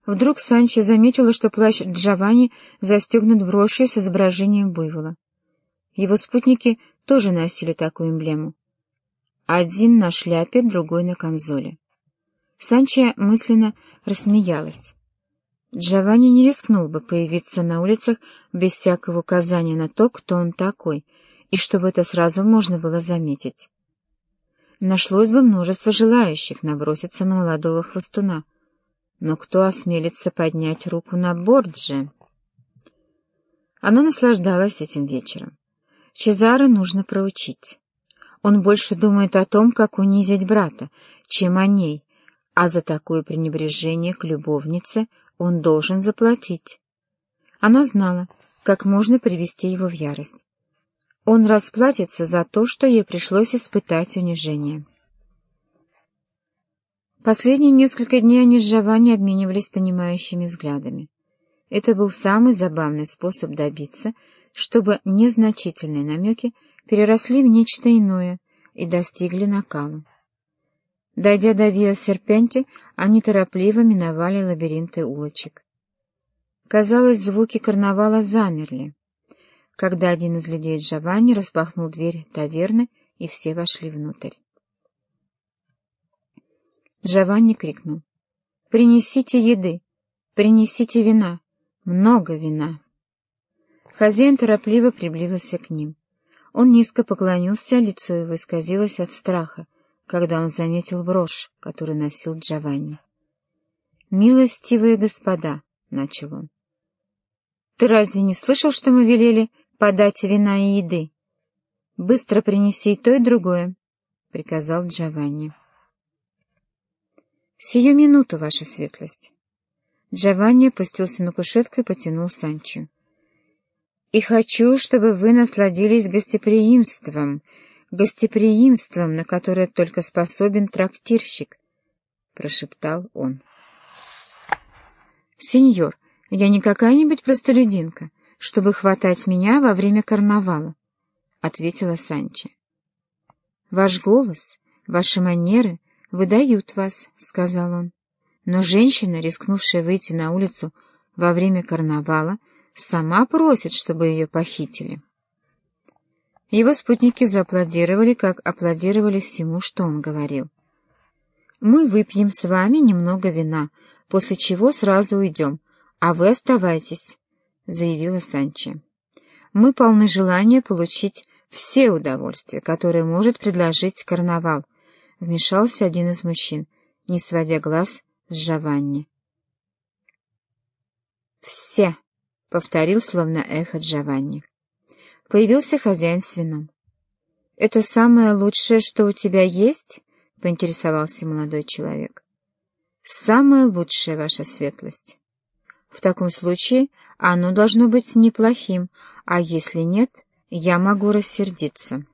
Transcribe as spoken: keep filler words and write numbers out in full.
Вдруг Санчо заметила, что плащ Джованни застегнут брошью с изображением буйвола. Его спутники тоже носили такую эмблему. Один на шляпе, другой на камзоле. Санчо мысленно рассмеялась. Джованни не рискнул бы появиться на улицах без всякого указания на то, кто он такой, и чтобы это сразу можно было заметить. Нашлось бы множество желающих наброситься на молодого хвостуна, но кто осмелится поднять руку на Борджиа? Она наслаждалась этим вечером. Чезаро нужно проучить. Он больше думает о том, как унизить брата, чем о ней, а за такое пренебрежение к любовнице он должен заплатить. Она знала, как можно привести его в ярость. Он расплатится за то, что ей пришлось испытать унижение. Последние несколько дней они с Джованни обменивались понимающими взглядами. Это был самый забавный способ добиться, чтобы незначительные намеки переросли в нечто иное и достигли накала. Дойдя до Виа Серпенти, они торопливо миновали лабиринты улочек. Казалось, звуки карнавала замерли, когда один из людей Джованни распахнул дверь таверны, и все вошли внутрь. Джованни крикнул: «Принесите еды! Принесите вина! Много вина!» Хозяин торопливо приблизился к ним. Он низко поклонился, лицо его исказилось от страха, когда он заметил брошь, которую носил Джованни. «Милостивые господа», — начал он, — «ты разве не слышал, что мы велели подать вина и еды? Быстро принеси и то, и другое», — приказал Джованни. «Сию минуту, ваша светлость». Джованни опустился на кушетку и потянул Санчо. «И хочу, чтобы вы насладились гостеприимством, гостеприимством, на которое только способен трактирщик», — прошептал он. «Сеньор, я не какая-нибудь простолюдинка, чтобы хватать меня во время карнавала», — ответила Санчо. «Ваш голос, ваши манеры выдают вас», — сказал он. «Но женщина, рискнувшая выйти на улицу во время карнавала, сама просит, чтобы ее похитили». Его спутники зааплодировали, как аплодировали всему, что он говорил. «Мы выпьем с вами немного вина, после чего сразу уйдем, а вы оставайтесь», — заявила Санчо. «Мы полны желания получить все удовольствия, которые может предложить карнавал», — вмешался один из мужчин, не сводя глаз с Джованни. «Все», — повторил словно эхо Джованни. Появился хозяин с вином. «Это самое лучшее, что у тебя есть?» — поинтересовался молодой человек. «Самое лучшее, ваша светлость». «В таком случае оно должно быть неплохим, а если нет, я могу рассердиться».